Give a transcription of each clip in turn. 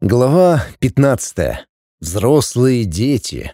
Глава 15. Взрослые дети.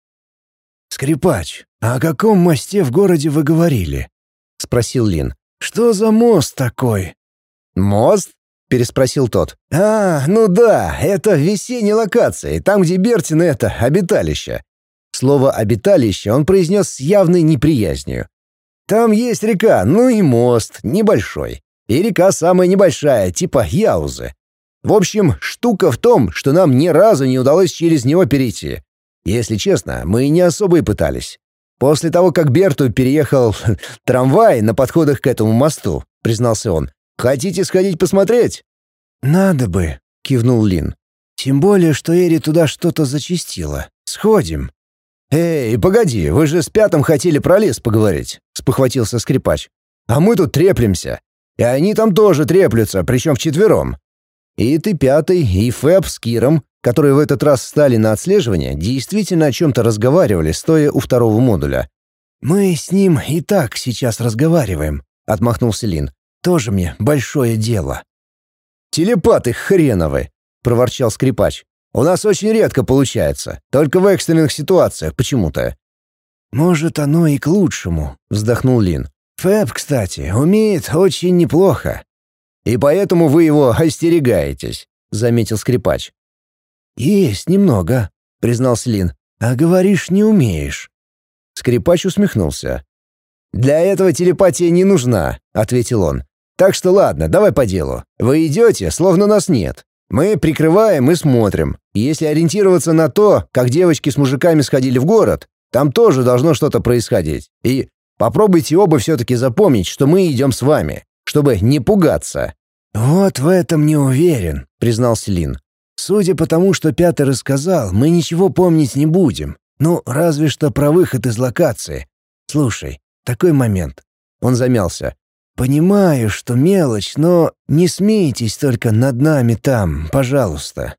«Скрипач, а о каком мосте в городе вы говорили?» — спросил Лин. «Что за мост такой?» «Мост?» — переспросил тот. Ну да, это в весенней локации, там, где Бертин — это обиталище». Слово «обиталище» он произнес с явной неприязнью. «Там есть река, ну и мост, небольшой. И река самая небольшая, типа Яузы. В общем, штука в том, что нам ни разу не удалось через него перейти. Если честно, мы не особо и пытались. После того, как Берту переехал трамвай на подходах к этому мосту, признался он. Хотите сходить посмотреть? «Надо бы», — кивнул Лин. «Тем более, что Эри туда что-то зачастила. Сходим». «Эй, погоди, вы же с Пятым хотели про лес поговорить», — спохватился Скрипач. «А мы тут треплемся. И они там тоже треплются, причем вчетвером. И ты, Пятый, и Фэб с Киром, которые в этот раз встали на отслеживание, действительно о чем-то разговаривали, стоя у второго модуля». «Мы с ним и так сейчас разговариваем», — отмахнулся Лин. «Тоже мне большое дело». «Телепаты хреновы!» — проворчал Скрипач. «У нас очень редко получается, только в экстренных ситуациях почему-то». «Может, оно и к лучшему», — вздохнул Лин. «Фэб, кстати, умеет очень неплохо». «И поэтому вы его остерегаетесь», — заметил Скрипач. «Есть немного», — признался Лин. «А говоришь, не умеешь». Скрипач усмехнулся. «Для этого телепатия не нужна», — ответил он. «Так что ладно, давай по делу. Вы идете, словно нас нет. Мы прикрываем и смотрим. Если ориентироваться на то, как девочки с мужиками сходили в город, там тоже должно что-то происходить. И попробуйте оба все-таки запомнить, что мы идем с вами, чтобы не пугаться». «Вот в этом не уверен», — признался Лин. «Судя по тому, что Пятый рассказал, мы ничего помнить не будем. Ну, разве что про выход из локации. Слушай, такой момент». Он замялся. «Понимаю, что мелочь, но не смейтесь только над нами там, пожалуйста».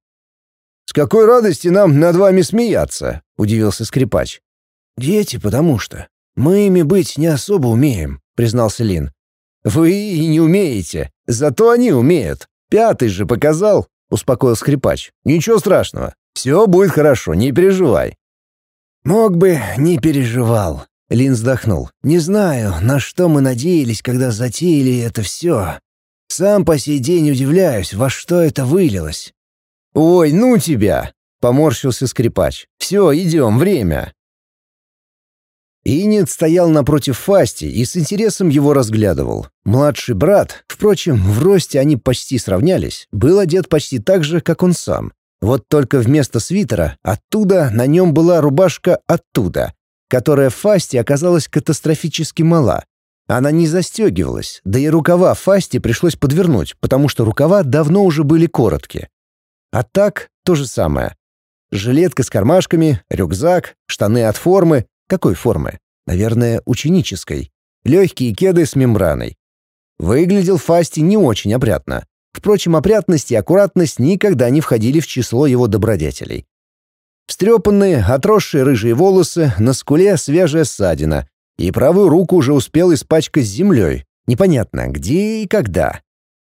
«С какой радости нам над вами смеяться?» — удивился Скрипач. «Дети, потому что. Мы ими быть не особо умеем», — признался Лин. «Вы и не умеете, зато они умеют. Пятый же показал», — успокоил Скрипач. «Ничего страшного. Все будет хорошо, не переживай». «Мог бы, не переживал», — Лин вздохнул. «Не знаю, на что мы надеялись, когда затеяли это все. Сам по сей день удивляюсь, во что это вылилось». «Ой, ну тебя!» — поморщился Скрипач. «Все, идем, время». Инет стоял напротив Фасти и с интересом его разглядывал. Младший брат, впрочем, в росте они почти сравнялись, был одет почти так же, как он сам. Вот только вместо свитера оттуда на нем была рубашка оттуда, которая в Фасти оказалась катастрофически мала. Она не застегивалась, да и рукава Фасти пришлось подвернуть, потому что рукава давно уже были короткие. А так то же самое. Жилетка с кармашками, рюкзак, штаны от формы. Какой формы? Наверное, ученической. Легкие кеды с мембраной. Выглядел Фасти не очень опрятно. Впрочем, опрятность и аккуратность никогда не входили в число его добродетелей. Встрепанные, отросшие рыжие волосы, на скуле свежая ссадина, и правую руку уже успел испачкать землей. Непонятно, где и когда.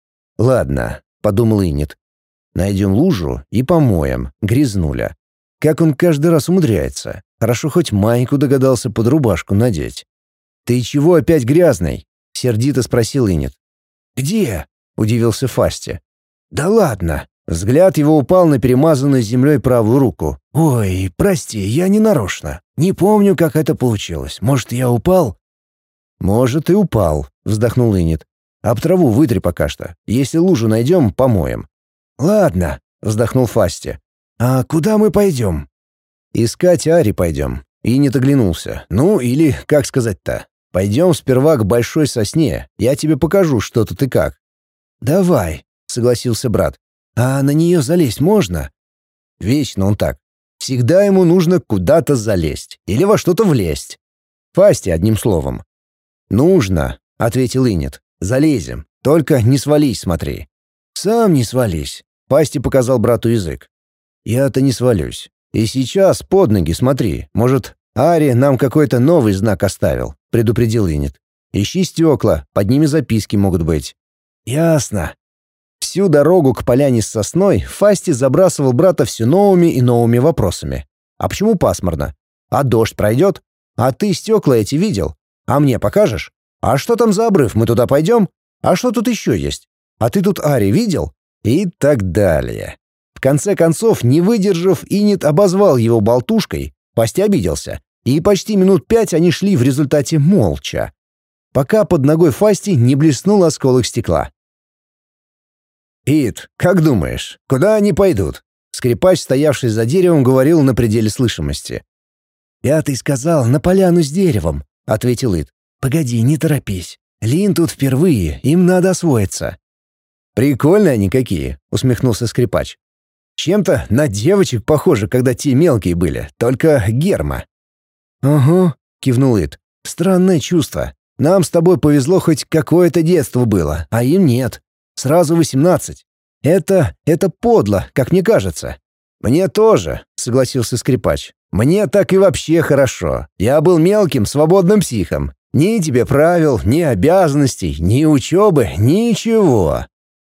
«Ладно», — подумал Инет. «Найдем лужу и помоем, грязнуля. Как он каждый раз умудряется. Хорошо хоть майку догадался под рубашку надеть». «Ты чего опять грязный?» — сердито спросил Инет. «Где?» — удивился Фасти. «Да ладно». Взгляд его упал на перемазанную землей правую руку. «Ой, прости, я не нарочно. Не помню, как это получилось. Может, я упал?» «Может, и упал», — вздохнул Инет. «Об траву вытри пока что. Если лужу найдем, помоем». «Ладно», — вздохнул Фасти. «А куда мы пойдем?» «Искать Ари пойдем». Инет оглянулся. «Ну, или, как сказать-то, пойдем сперва к большой сосне. Я тебе покажу, что тут и как». «Давай», — согласился брат. «А на нее залезть можно?» Вечно он так. Всегда ему нужно куда-то залезть или во что-то влезть. Фасти, одним словом. «Нужно», — ответил Инет. «Залезем. Только не свались, смотри». «Сам не свались», — Фасти показал брату язык. «Я-то не свалюсь. И сейчас под ноги смотри. Может, Ари нам какой-то новый знак оставил», — предупредил Инет. «Ищи стекла, под ними записки могут быть». «Ясно». «Все, Всю дорогу к поляне с сосной Фасти забрасывал брата все новыми и новыми вопросами. А почему пасмурно? А дождь пройдет? А ты стекла эти видел? А мне покажешь? А что там за обрыв, мы туда пойдем? А что тут еще есть? А ты тут Ари видел? И так далее. В конце концов, не выдержав, Инет обозвал его болтушкой, Фасти обиделся, и почти минут 5 они шли в результате молча, пока под ногой Фасти не блеснул осколок стекла. «Ит, как думаешь, куда они пойдут?» Скрипач, стоявший за деревом, говорил на пределе слышимости. «Пятый сказал, на поляну с деревом», — ответил Ит. «Погоди, не торопись. Лин тут впервые, им надо освоиться». «Прикольные они какие», — усмехнулся скрипач. «Чем-то на девочек похоже, когда те мелкие были, только Герма». «Ага», — кивнул Ит. «Странное чувство. Нам с тобой повезло, хоть какое-то детство было, а им нет. Сразу 18. Это подло, как мне кажется». «Мне тоже», — согласился скрипач. «Мне так и вообще хорошо. Я был мелким, свободным психом. Ни тебе правил, ни обязанностей, ни учебы, ничего».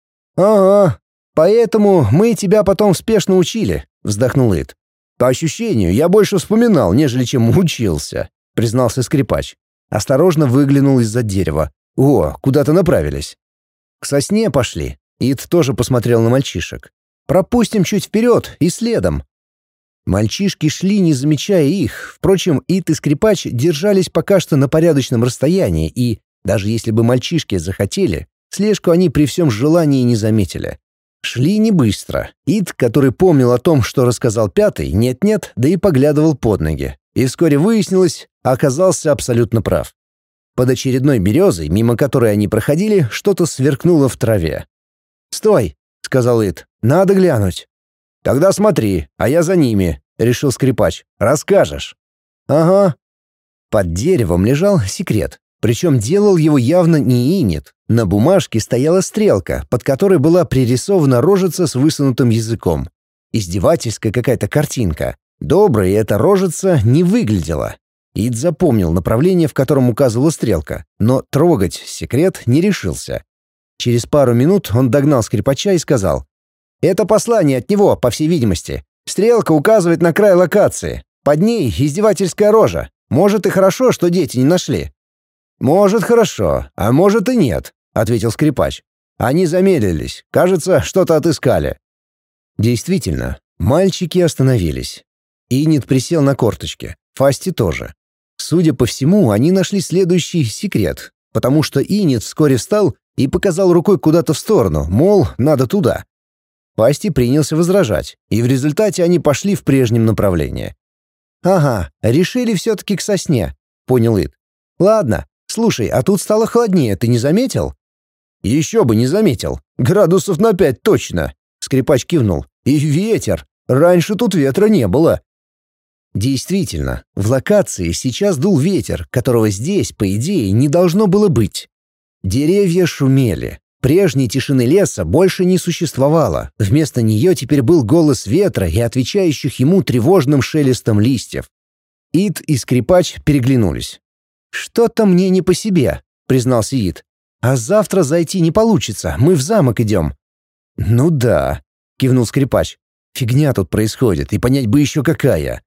«Ага, поэтому мы тебя потом спешно учили», — вздохнул Ит. «По ощущению, я больше вспоминал, нежели чем учился», — признался скрипач. Осторожно выглянул из-за дерева. «О, куда-то направились». «К сосне пошли». Ит тоже посмотрел на мальчишек. «Пропустим чуть вперед и следом». Мальчишки шли, не замечая их. Впрочем, Ит и скрипач держались пока что на порядочном расстоянии, и, даже если бы мальчишки захотели, слежку они при всем желании не заметили. Шли не быстро. Ит, который помнил о том, что рассказал пятый, нет-нет, да и поглядывал под ноги. И вскоре выяснилось, оказался абсолютно прав. Под очередной березой, мимо которой они проходили, что-то сверкнуло в траве. «Стой!» — сказал Ит. «Надо глянуть». «Тогда смотри, а я за ними», — решил скрипач. «Расскажешь». «Ага». Под деревом лежал секрет. Причем делал его явно не Инет. На бумажке стояла стрелка, под которой была пририсована рожица с высунутым языком. Издевательская какая-то картинка. Доброй эта рожица не выглядела. Ид запомнил направление, в котором указывала стрелка, но трогать секрет не решился. Через пару минут он догнал скрипача и сказал: «Это послание от него, по всей видимости. Стрелка указывает на край локации. Под ней издевательская рожа. Может, и хорошо, что дети не нашли». «Может, хорошо, а может и нет», — ответил скрипач. «Они замедлились. Кажется, что-то отыскали». Действительно, мальчики остановились. Инет присел на корточки. Фасти тоже. Судя по всему, они нашли следующий секрет, потому что Инет вскоре встал и показал рукой куда-то в сторону, мол, надо туда. Фасти принялся возражать, и в результате они пошли в прежнем направлении. «Ага, решили все-таки к сосне», — понял Ит. «Ладно, слушай, а тут стало холоднее, ты не заметил?» «Еще бы не заметил. Градусов на 5 точно», — скрипач кивнул. «И ветер. Раньше тут ветра не было». Действительно, в локации сейчас дул ветер, которого здесь, по идее, не должно было быть. Деревья шумели. Прежней тишины леса больше не существовало. Вместо нее теперь был голос ветра и отвечающих ему тревожным шелестом листьев. Ит и скрипач переглянулись. «Что-то мне не по себе», — признался Ит. «А завтра зайти не получится, мы в замок идем». «Ну да», — кивнул скрипач. «Фигня тут происходит, и понять бы еще какая».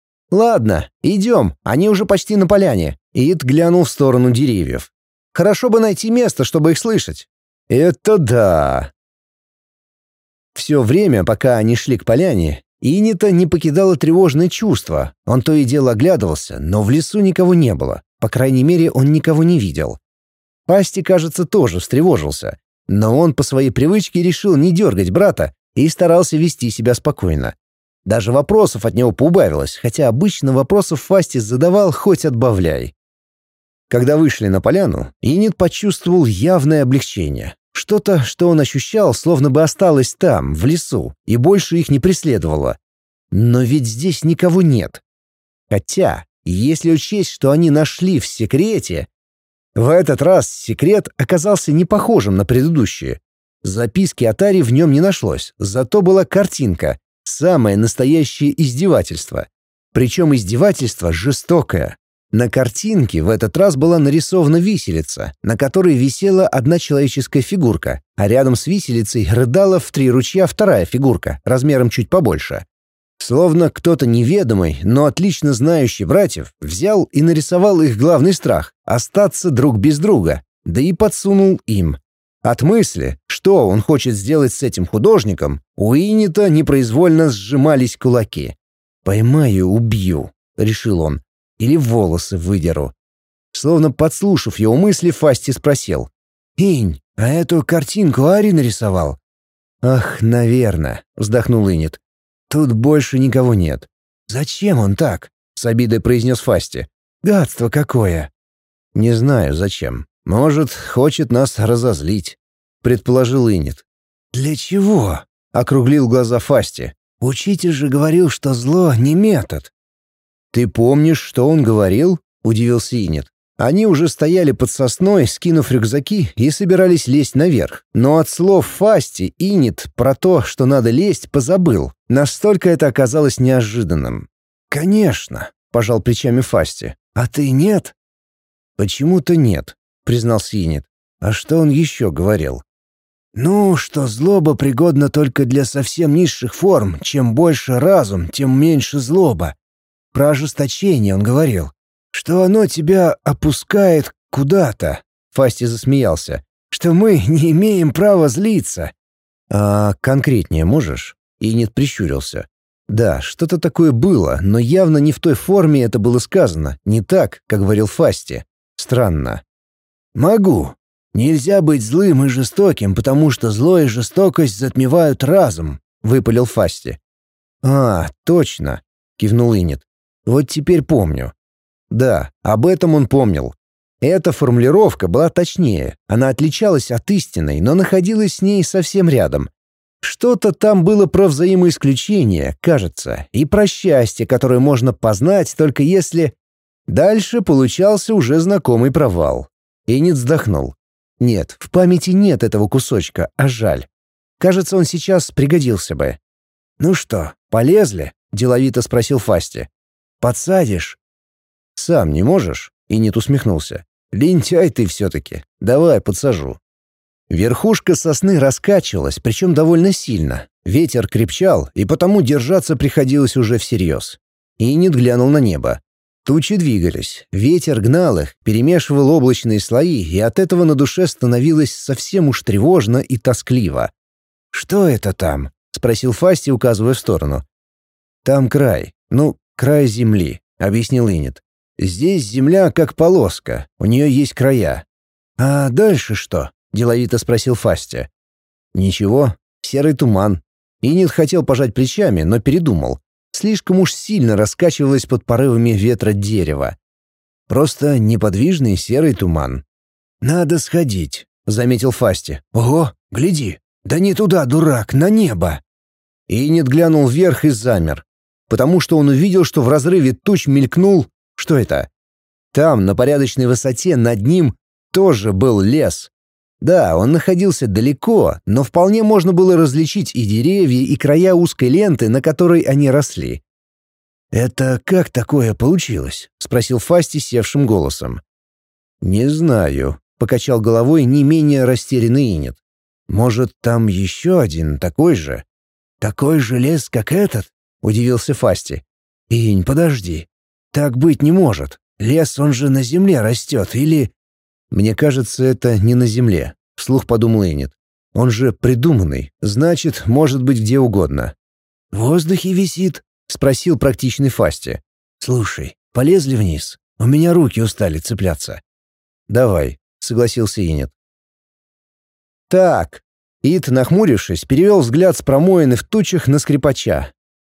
«Ладно, идем, они уже почти на поляне». Ит глянул в сторону деревьев. «Хорошо бы найти место, чтобы их слышать». «Это да». Все время, пока они шли к поляне, Инета не покидало тревожное чувство. Он то и дело оглядывался, но в лесу никого не было. По крайней мере, он никого не видел. Пасти, кажется, тоже встревожился. Но он по своей привычке решил не дергать брата и старался вести себя спокойно. Даже вопросов от него поубавилось, хотя обычно вопросов Фастис задавал хоть отбавляй. Когда вышли на поляну, Инет почувствовал явное облегчение. Что-то, что он ощущал, словно бы осталось там, в лесу, и больше их не преследовало. Но ведь здесь никого нет. Хотя, если учесть, что они нашли в секрете... В этот раз секрет оказался не похожим на предыдущие. Записки Атари в нем не нашлось, зато была картинка. Самое настоящее издевательство. Причем издевательство жестокое. На картинке в этот раз была нарисована виселица, на которой висела одна человеческая фигурка, а рядом с виселицей рыдала в 3 ручья вторая фигурка, размером чуть побольше. Словно кто-то неведомый, но отлично знающий братьев, взял и нарисовал их главный страх — остаться друг без друга, да и подсунул им. От мысли, что он хочет сделать с этим художником, у Инита непроизвольно сжимались кулаки. «Поймаю, убью», — решил он, — «или волосы выдеру». Словно подслушав его мысли, Фасти спросил: «Инь, а эту картинку Ари нарисовал?» «Ах, наверно», — вздохнул Инит. «Тут больше никого нет». «Зачем он так?» — с обидой произнес Фасти. «Гадство какое!» «Не знаю, зачем. Может, хочет нас разозлить», — предположил Инит. «Для чего?» — округлил глаза Фасти. «Учитель же говорил, что зло не метод». «Ты помнишь, что он говорил?» — удивился Инит. Они уже стояли под сосной, скинув рюкзаки, и собирались лезть наверх. Но от слов Фасти Инит про то, что надо лезть, позабыл. Настолько это оказалось неожиданным. «Конечно», — пожал плечами Фасти. «А ты нет?» «Почему-то нет», — признался Инит. «А что он еще говорил?» «Ну, что злоба пригодна только для совсем низших форм. Чем больше разум, тем меньше злоба. Про ожесточение он говорил. Что оно тебя опускает куда-то», — Фасти засмеялся, «что мы не имеем права злиться». «А конкретнее можешь?» — Инит прищурился. «Да, что-то такое было, но явно не в той форме это было сказано, не так, как говорил Фасти. Странно». «Могу. Нельзя быть злым и жестоким, потому что зло и жестокость затмевают разум», — выпалил Фасти. «А, точно», — кивнул Инит. «Вот теперь помню». Да, об этом он помнил. Эта формулировка была точнее, она отличалась от истинной, но находилась с ней совсем рядом. Что-то там было про взаимоисключение, кажется, и про счастье, которое можно познать только если... Дальше получался уже знакомый провал. Инит вздохнул. Нет, в памяти нет этого кусочка, а жаль. Кажется, он сейчас пригодился бы. «Ну что, полезли?» — деловито спросил Фасти. «Подсадишь?» «Сам не можешь?» — Инит усмехнулся. «Лентяй ты все-таки. Давай, подсажу». Верхушка сосны раскачивалась, причем довольно сильно. Ветер крепчал, и потому держаться приходилось уже всерьез. Инит глянул на небо. Тучи двигались, ветер гнал их, перемешивал облачные слои, и от этого на душе становилось совсем уж тревожно и тоскливо. «Что это там?» — спросил Фасти, указывая в сторону. «Там край. Край земли», — объяснил Инит. «Здесь земля как полоска, у нее есть края». «А дальше что?» — деловито спросил Фасти. «Ничего, серый туман». Инит хотел пожать плечами, но передумал. Слишком уж сильно раскачивалось под порывами ветра дерево. Просто неподвижный серый туман. «Надо сходить», — заметил Фасти. «Ого, гляди! Да не туда, дурак, на небо!» Инит глянул вверх и замер, потому что он увидел, что в разрыве туч мелькнул... Что это? Там, на порядочной высоте над ним, тоже был лес. Да, он находился далеко, но вполне можно было различить и деревья, и края узкой ленты, на которой они росли. «Это как такое получилось?» — спросил Фасти севшим голосом. «Не знаю», — покачал головой не менее растерянный Инит. «Может, там еще один такой же?» «Такой же лес, как этот?» — удивился Фасти. «Инь, подожди. Так быть не может. Лес, он же на земле растет, или...» «Мне кажется, это не на земле», — вслух подумал Инит. «Он же придуманный, значит, может быть где угодно». «В воздухе висит?» — спросил практичный Фасти. «Слушай, полезли вниз. У меня руки устали цепляться». «Давай», — согласился Инит. «Так». Ит, нахмурившись, перевел взгляд с промоины в тучах на скрипача.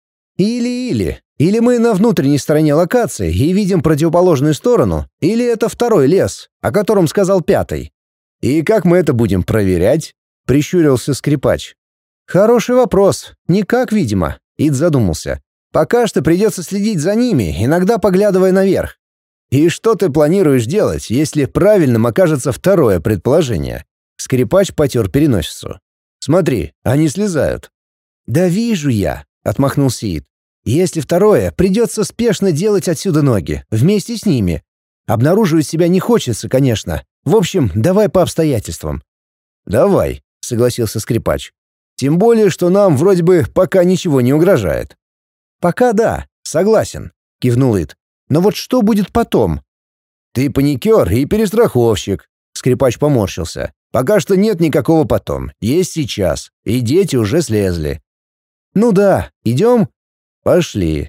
Или мы на внутренней стороне локации и видим противоположную сторону, или это второй лес, о котором сказал пятый. И как мы это будем проверять?» — прищурился скрипач. «Хороший вопрос. Никак, видимо», — Ид задумался. «Пока что придется следить за ними, иногда поглядывая наверх». «И что ты планируешь делать, если правильным окажется второе предположение?» Скрипач потер переносицу. «Смотри, они слезают». «Да вижу я», — отмахнулся Ид. Если второе, придется спешно делать отсюда ноги, вместе с ними. Обнаруживать себя не хочется, конечно. В общем, давай по обстоятельствам». «Давай», — согласился скрипач. «Тем более, что нам вроде бы пока ничего не угрожает». «Пока да, согласен», — кивнул Ит. «Но вот что будет потом?» «Ты паникер и перестраховщик», — скрипач поморщился. «Пока что нет никакого потом. Есть сейчас. И дети уже слезли». «Ну да, идем?» «Пошли».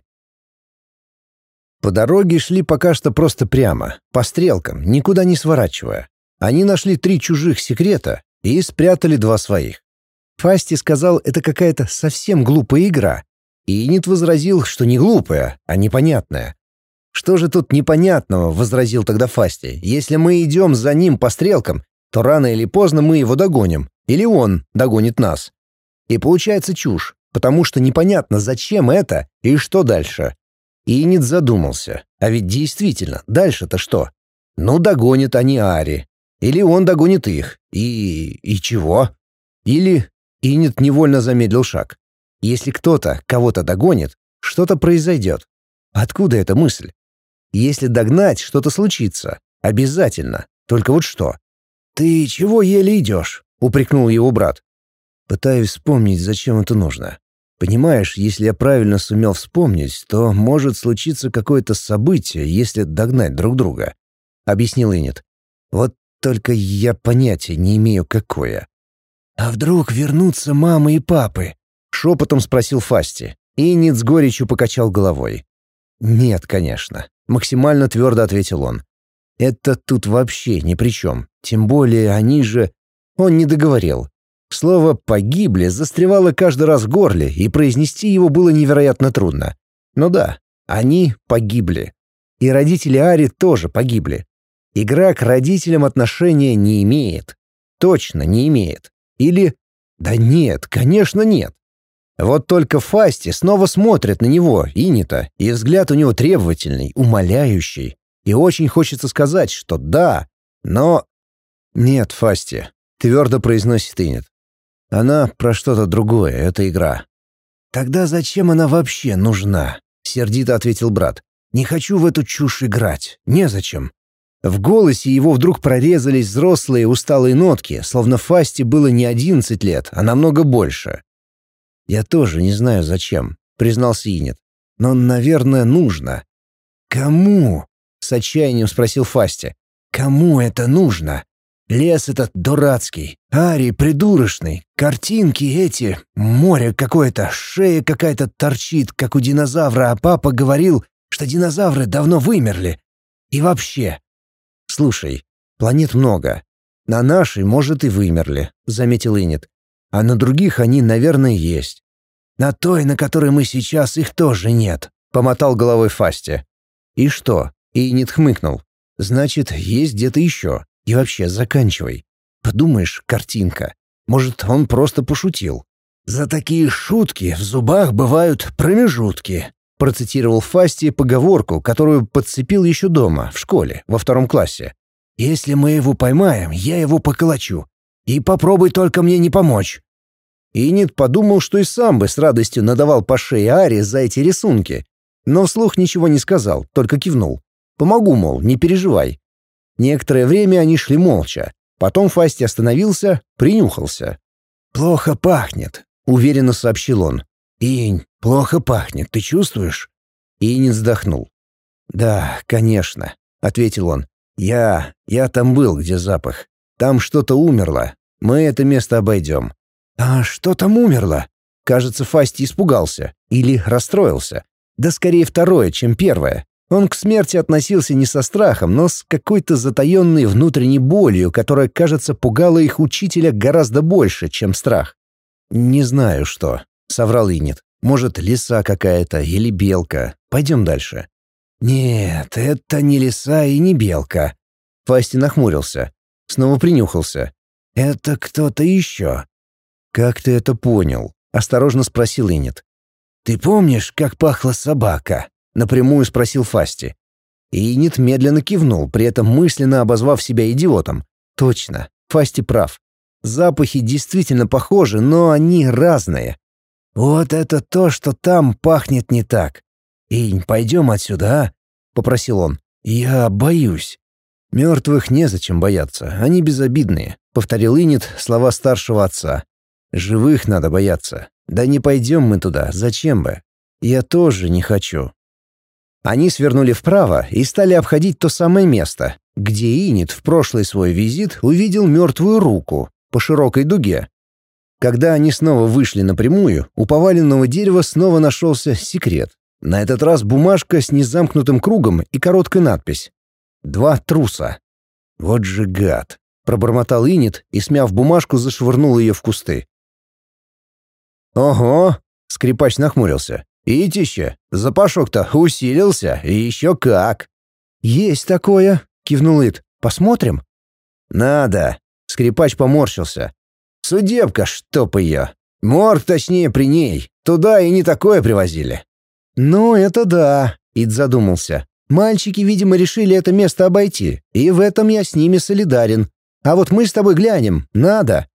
По дороге шли пока что просто прямо, по стрелкам, никуда не сворачивая. Они нашли 3 чужих секрета и спрятали 2 своих. Фасти сказал, это какая-то совсем глупая игра. И Инит возразил, что не глупая, а непонятная. «Что же тут непонятного?» — возразил тогда Фасти. «Если мы идем за ним по стрелкам, то рано или поздно мы его догоним, или он догонит нас. И получается чушь, потому что непонятно, зачем это и что дальше». Инит задумался. А ведь действительно, дальше-то что? Ну, догонят они Ари. Или он догонит их. И чего? Или... Инит невольно замедлил шаг. Если кто-то кого-то догонит, что-то произойдет. Откуда эта мысль? Если догнать, что-то случится. Обязательно. Только вот что? «Ты чего еле идешь?» — упрекнул его брат. «Пытаюсь вспомнить, зачем это нужно. Понимаешь, если я правильно сумел вспомнить, то может случиться какое-то событие, если догнать друг друга», — объяснил Инит. «Вот только я понятия не имею, какое». «А вдруг вернутся мама и папы?» — шепотом спросил Фасти. Инит с горечью покачал головой. «Нет, конечно», — максимально твердо ответил он. «Это тут вообще ни при чем. Тем более они же...» Он не договорил. Слово «погибли» застревало каждый раз в горле, и произнести его было невероятно трудно. Но да, они погибли. И родители Ари тоже погибли. Игра к родителям отношения не имеет. Точно не имеет. Или... Да нет, конечно нет. Вот только Фасти снова смотрит на него, Инита, и взгляд у него требовательный, умоляющий. И очень хочется сказать, что да, но... «Нет, Фасти», — твердо произносит Инит. «Она про что-то другое, эта игра». «Тогда зачем она вообще нужна?» — сердито ответил брат. «Не хочу в эту чушь играть. Незачем». В голосе его вдруг прорезались взрослые усталые нотки, словно Фасти было не 11 лет, а намного больше. «Я тоже не знаю, зачем», — признался Инит. «Но, наверное, нужно». «Кому?» — с отчаянием спросил Фасти. «Кому это нужно? Лес этот дурацкий, Ари придурочный, картинки эти, море какое-то, шея какая-то торчит, как у динозавра, а папа говорил, что динозавры давно вымерли. И вообще...» «Слушай, планет много. На нашей, может, и вымерли», — заметил Инит. «А на других они, наверное, есть». «На той, на которой мы сейчас, их тоже нет», — помотал головой Фасти. «И что?» — Инит хмыкнул. «Значит, есть где-то еще. И вообще, заканчивай. Подумаешь, картинка. Может, он просто пошутил». «За такие шутки в зубах бывают промежутки», — процитировал Фасти поговорку, которую подцепил еще дома, в школе, во 2 классе. «Если мы его поймаем, я его поколочу. И попробуй только мне не помочь». Инит подумал, что и сам бы с радостью надавал по шее Ари за эти рисунки, но вслух ничего не сказал, только кивнул. «Помогу, мол, не переживай». Некоторое время они шли молча. Потом Фасти остановился, принюхался. «Плохо пахнет», — уверенно сообщил он. «Инь, плохо пахнет, ты чувствуешь?» Инь вздохнул. «Да, конечно», — ответил он. Я там был, где запах. Там что-то умерло. Мы это место обойдем». «А что там умерло?» Кажется, Фасти испугался. Или расстроился. Да скорее второе, чем первое. Он к смерти относился не со страхом, но с какой-то затаенной внутренней болью, которая, кажется, пугала их учителя гораздо больше, чем страх. «Не знаю, что», — соврал Инит. «Может, лиса какая-то или белка. Пойдем дальше». «Нет, это не лиса и не белка». Фасти нахмурился. Снова принюхался. «Это кто-то еще». «Как ты это понял?» — осторожно спросил Инит. «Ты помнишь, как пахла собака?» — напрямую спросил Фасти. Инит медленно кивнул, при этом мысленно обозвав себя идиотом. «Точно, Фасти прав. Запахи действительно похожи, но они разные». Вот это то, что там пахнет не так. «Инь, пойдем отсюда, а?» — попросил он. «Я боюсь». «Мертвых незачем бояться, они безобидные», — повторил Инет слова старшего отца. «Живых надо бояться. Да не пойдем мы туда, зачем бы? Я тоже не хочу». Они свернули вправо и стали обходить то самое место, где Инет в прошлый свой визит увидел мертвую руку по широкой дуге. Когда они снова вышли напрямую, у поваленного дерева снова нашелся секрет. На этот раз бумажка с незамкнутым кругом и короткая надпись. «Два труса». «Вот же гад!» — пробормотал Инет и, смяв бумажку, зашвырнул ее в кусты. «Ого!» — скрипач нахмурился. «Итище, запашок-то усилился, и еще как!» «Есть такое!» — кивнул Ит. «Посмотрим?» «Надо!» — скрипач поморщился. «Судебка, чтоб ее! Морг, точнее, при ней. Туда и не такое привозили». «Ну, это да», — Ид задумался. «Мальчики, видимо, решили это место обойти, и в этом я с ними солидарен. А вот мы с тобой глянем. Надо».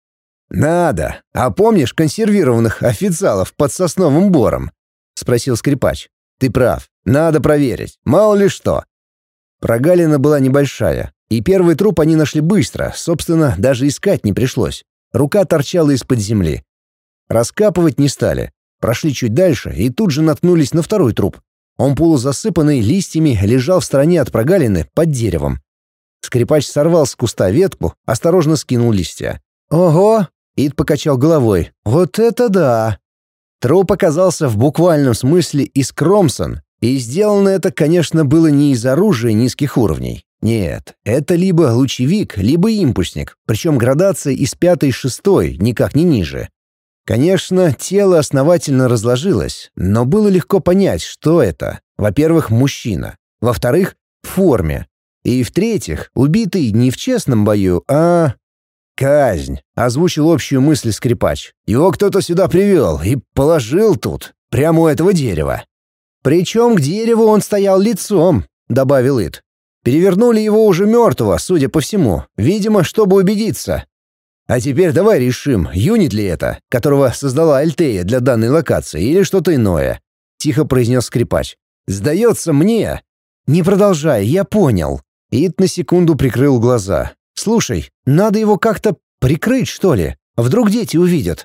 «Надо. А помнишь консервированных официалов под сосновым бором?» — спросил скрипач. «Ты прав. Надо проверить. Мало ли что». Прогалина была небольшая, и первый труп они нашли быстро, собственно, даже искать не пришлось. Рука торчала из-под земли. Раскапывать не стали. Прошли чуть дальше и тут же наткнулись на второй труп. Он полузасыпанный листьями лежал в стороне от прогалины под деревом. Скрипач сорвал с куста ветку, осторожно скинул листья. «Ого!» — Ид покачал головой. «Вот это да!» Труп оказался в буквальном смысле искромсан, и сделано это, конечно, было не из оружия низких уровней. Нет, это либо лучевик, либо импульсник, причем градация из 5-6, никак не ниже. Конечно, тело основательно разложилось, но было легко понять, что это. Во-первых, мужчина. Во-вторых, в форме. И в-третьих, убитый не в честном бою, а... «Казнь», — озвучил общую мысль скрипач. «Его кто-то сюда привел и положил тут, прямо у этого дерева». «Причем к дереву он стоял лицом», — добавил Ит. «Перевернули его уже мертвого, судя по всему, видимо, чтобы убедиться. А теперь давай решим, юнит ли это, которого создала Альтея для данной локации, или что-то иное», — тихо произнес скрипач. «Сдается мне». «Не продолжай, я понял». Ит на секунду прикрыл глаза. «Слушай, надо его как-то прикрыть, что ли? Вдруг дети увидят».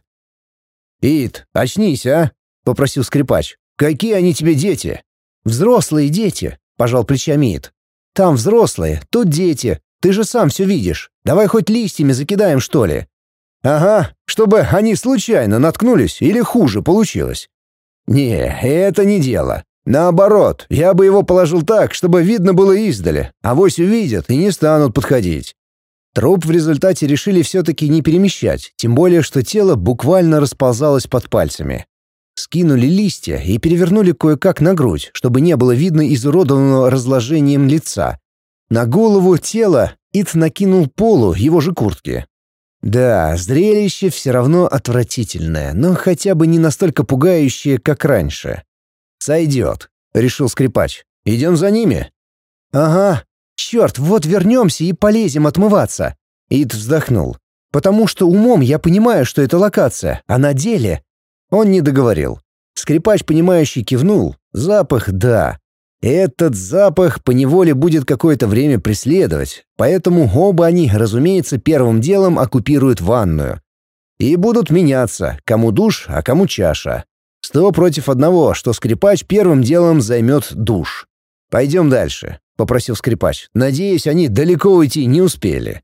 «Ит, очнись, а?» — попросил скрипач. «Какие они тебе дети?» «Взрослые дети», — пожал плечами Ит. «Там взрослые, тут дети. Ты же сам все видишь. Давай хоть листьями закидаем, что ли?» «Ага, чтобы они случайно наткнулись или хуже получилось». «Не, это не дело. Наоборот, я бы его положил так, чтобы видно было издали. Авось увидят и не станут подходить». Труп в результате решили все-таки не перемещать, тем более, что тело буквально расползалось под пальцами. Скинули листья и перевернули кое-как на грудь, чтобы не было видно изуродованного разложением лица. На голову тела Ит накинул полу его же куртки. Да, зрелище все равно отвратительное, но хотя бы не настолько пугающее, как раньше. «Сойдет», — решил скрипач. «Идем за ними?» «Ага. Черт, вот вернемся и полезем отмываться». Ит вздохнул. «Потому что умом я понимаю, что это локация, а на деле...» Он не договорил. Скрипач, понимающий, кивнул. Запах — да. Этот запах поневоле будет какое-то время преследовать, поэтому оба они, разумеется, первым делом оккупируют ванную. И будут меняться, кому душ, а кому чаша. 100 против 1, что скрипач первым делом займет душ. «Пойдем дальше», — попросил скрипач. «Надеюсь, они далеко уйти не успели».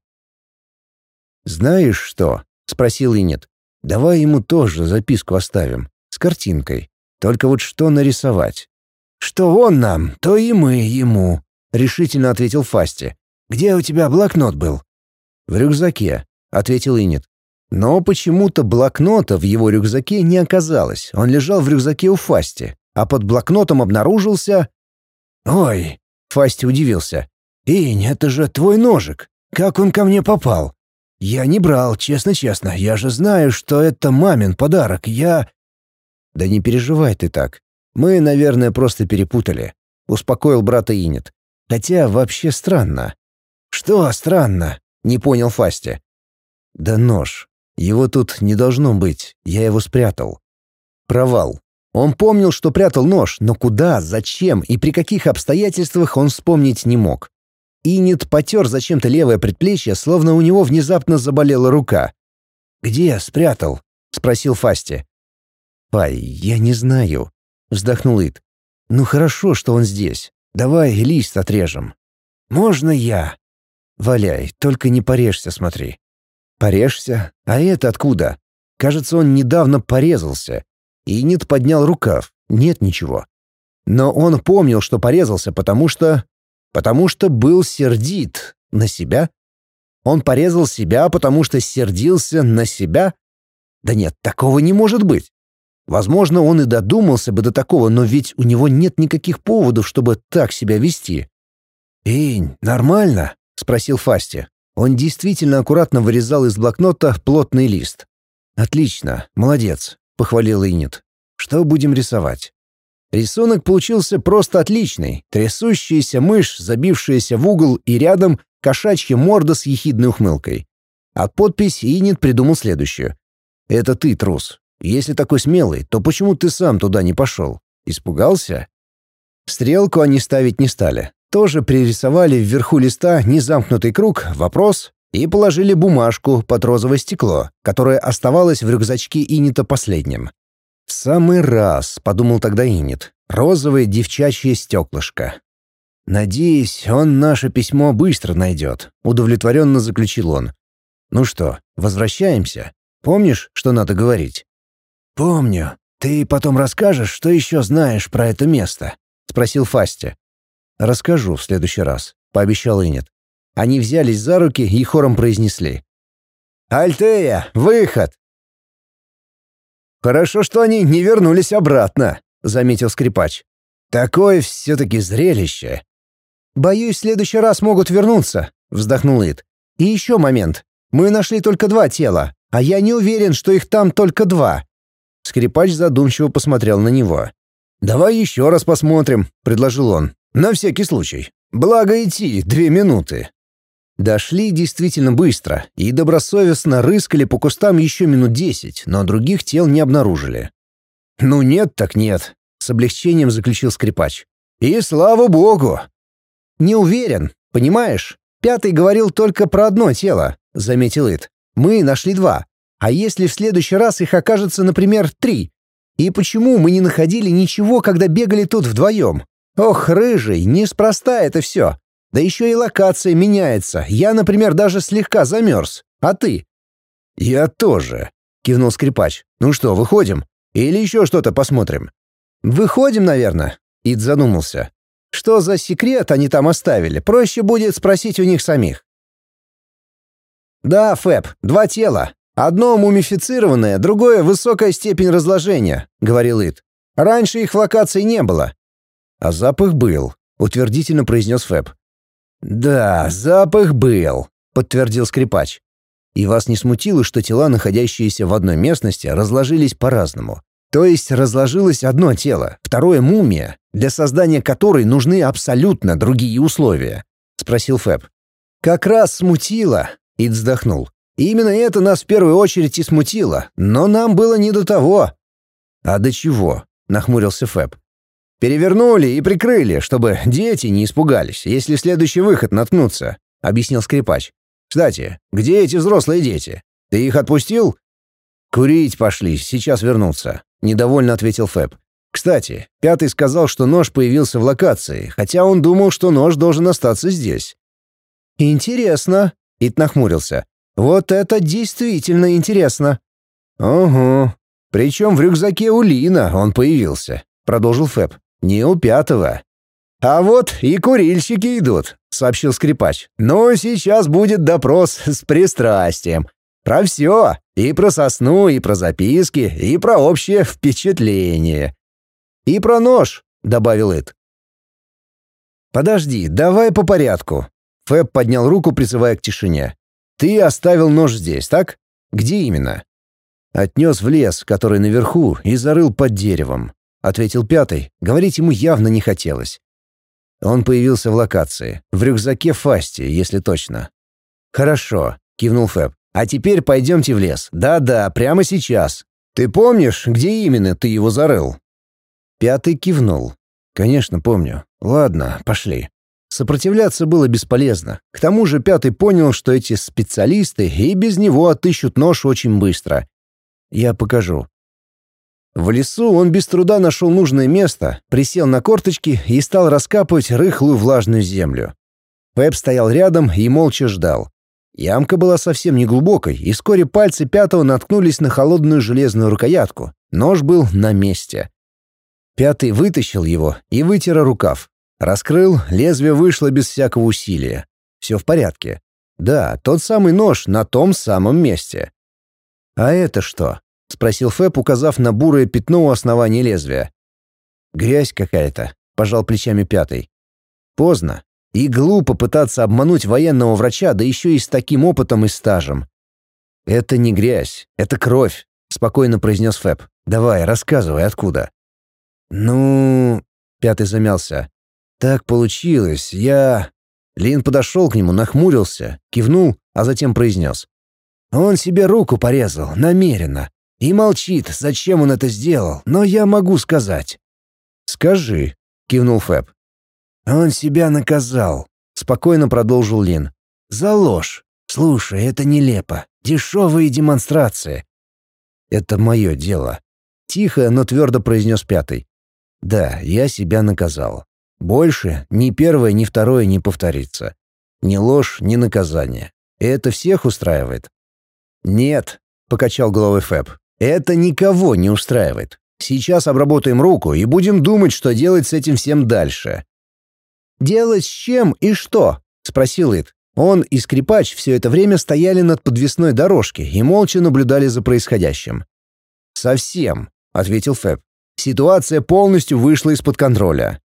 «Знаешь что?» — спросил Инет. «Давай ему тоже записку оставим, с картинкой. Только вот что нарисовать?» «Что он нам, то и мы ему», — решительно ответил Фасти. «Где у тебя блокнот был?» «В рюкзаке», — ответил Инет. Но почему-то блокнота в его рюкзаке не оказалось. Он лежал в рюкзаке у Фасти, а под блокнотом обнаружился... «Ой!» — Фасти удивился. «Инь, это же твой ножик. Как он ко мне попал? Я не брал, честно-честно. Я же знаю, что это мамин подарок. «Да не переживай ты так. Мы, наверное, просто перепутали», — успокоил брата Инет. «Хотя вообще странно». «Что странно?» — не понял Фасти. «Да нож. Его тут не должно быть. Я его спрятал». Провал. Он помнил, что прятал нож, но куда, зачем и при каких обстоятельствах он вспомнить не мог. Инет потер зачем-то левое предплечье, словно у него внезапно заболела рука. «Где спрятал?» — спросил Фасти. «Пай, я не знаю», — вздохнул Ит. «Ну хорошо, что он здесь. Давай лист отрежем». «Можно я?» «Валяй, только не порежься, смотри». «Порежься? А это откуда?» Кажется, он недавно порезался. Инет поднял рукав. Нет ничего. Но он помнил, что порезался, потому что был сердит на себя. Он порезал себя, потому что сердился на себя? Да нет, такого не может быть. Возможно, он и додумался бы до такого, но ведь у него нет никаких поводов, чтобы так себя вести. «Инь, нормально?» — спросил Фасти. Он действительно аккуратно вырезал из блокнота плотный лист. «Отлично, молодец», — похвалил Инет. «Что будем рисовать?» Рисунок получился просто отличный. Трясущаяся мышь, забившаяся в угол, и рядом кошачья морда с ехидной ухмылкой. А подпись Инет придумал следующую. «Это ты, трус. Если такой смелый, то почему ты сам туда не пошел? Испугался?» Стрелку они ставить не стали. Тоже пририсовали вверху листа незамкнутый круг, вопрос, и положили бумажку под розовое стекло, которое оставалось в рюкзачке Инета последним. «В самый раз», — подумал тогда Инет, — «розовое девчачье стеклышко». «Надеюсь, он наше письмо быстро найдет», — удовлетворенно заключил он. «Ну что, возвращаемся? Помнишь, что надо говорить?» «Помню. Ты потом расскажешь, что еще знаешь про это место?» — спросил Фасти. «Расскажу в следующий раз», — пообещал Инет. Они взялись за руки и хором произнесли. «Альтея, выход!» «Хорошо, что они не вернулись обратно», — заметил скрипач. «Такое все-таки зрелище». «Боюсь, в следующий раз могут вернуться», — вздохнул Ит. «И еще момент. Мы нашли только 2 тела, а я не уверен, что их там только 2». Скрипач задумчиво посмотрел на него. «Давай еще раз посмотрим», — предложил он. «На всякий случай. Благо идти 2 минуты». Дошли действительно быстро и добросовестно рыскали по кустам еще минут 10, но других тел не обнаружили. «Ну нет так нет», — с облегчением заключил скрипач. «И слава богу!» «Не уверен, понимаешь? 5-й говорил только про 1 тело», — заметил Ит. «Мы нашли 2. А если в следующий раз их окажется, например, 3? И почему мы не находили ничего, когда бегали тут вдвоем? Ох, рыжий, неспроста это все. Да еще и локация меняется. Я, например, даже слегка замерз. А ты?» «Я тоже», — кивнул скрипач. «Ну что, выходим? Или еще что-то посмотрим?» «Выходим, наверное», — Ид задумался. «Что за секрет они там оставили? Проще будет спросить у них самих». «Да, Фэб, 2 тела. Одно мумифицированное, другое — высокая степень разложения», — говорил Ид. «Раньше их в локации не было». «А запах был», — утвердительно произнес Фэб. «Да, запах был», — подтвердил скрипач. «И вас не смутило, что тела, находящиеся в одной местности, разложились по-разному? То есть разложилось одно тело, второе — мумия, для создания которой нужны абсолютно другие условия?» — спросил Фэб. «Как раз смутило», — Ид вздохнул. «Именно это нас в первую очередь и смутило, но нам было не до того». «А до чего?» — нахмурился Фэб. «Перевернули и прикрыли, чтобы дети не испугались, если в следующий выход наткнутся», — объяснил скрипач. «Кстати, где эти взрослые дети? Ты их отпустил?» «Курить пошли, сейчас вернутся», — недовольно ответил Фэб. «Кстати, 5-й сказал, что нож появился в локации, хотя он думал, что нож должен остаться здесь». «Интересно», — Ит нахмурился. «Вот это действительно интересно». «Угу. Причем в рюкзаке у Лина он появился», — продолжил Фэб. «Не у 5-го». «А вот и курильщики идут», — сообщил скрипач. «Ну, сейчас будет допрос с пристрастием. Про все. И про сосну, и про записки, и про общее впечатление». «И про нож», — добавил Ит. «Подожди, давай по порядку». Фэб поднял руку, призывая к тишине. «Ты оставил нож здесь, так? Где именно?» «Отнес в лес, который наверху, и зарыл под деревом», — ответил 5-й. Говорить ему явно не хотелось. Он появился в локации, в рюкзаке Фасти, если точно. «Хорошо», — кивнул Фэб. «А теперь пойдемте в лес. Да-да, прямо сейчас». «Ты помнишь, где именно ты его зарыл?» Пятый кивнул. «Конечно, помню. Ладно, пошли». Сопротивляться было бесполезно. К тому же Пятый понял, что эти специалисты и без него отыщут нож очень быстро. «Я покажу». В лесу он без труда нашел нужное место, присел на корточки и стал раскапывать рыхлую влажную землю. Фэб стоял рядом и молча ждал. Ямка была совсем неглубокой, и вскоре пальцы Пятого наткнулись на холодную железную рукоятку. Нож был на месте. Пятый вытащил его и вытер рукав. Раскрыл, лезвие вышло без всякого усилия. Все в порядке. Да, тот самый нож на том самом месте. «А это что?» — спросил Фэб, указав на бурое пятно у основания лезвия. «Грязь какая-то», — пожал плечами Пятый. «Поздно. И глупо пытаться обмануть военного врача, да еще и с таким опытом и стажем». «Это не грязь, это кровь», — спокойно произнес Фэб. «Давай, рассказывай, откуда». «Ну...» — Пятый замялся. «Так получилось, Лин подошел к нему, нахмурился, кивнул, а затем произнес. «Он себе руку порезал, намеренно. И молчит, зачем он это сделал, но я могу сказать». «Скажи», — кивнул Фэб. «Он себя наказал», — спокойно продолжил Лин. «За ложь. Слушай, это нелепо. Дешевые демонстрации». «Это мое дело», — тихо, но твердо произнес Пятый. «Да, я себя наказал. Больше ни первое, ни второе не повторится. Ни ложь, ни наказание. Это всех устраивает?» «Нет», — покачал головой Фэб. «Это никого не устраивает. Сейчас обработаем руку и будем думать, что делать с этим всем дальше». «Делать с чем и что?» — спросил Ит. Он и скрипач все это время стояли над подвесной дорожкой и молча наблюдали за происходящим. «Совсем», — ответил Фэб. «Ситуация полностью вышла из-под контроля.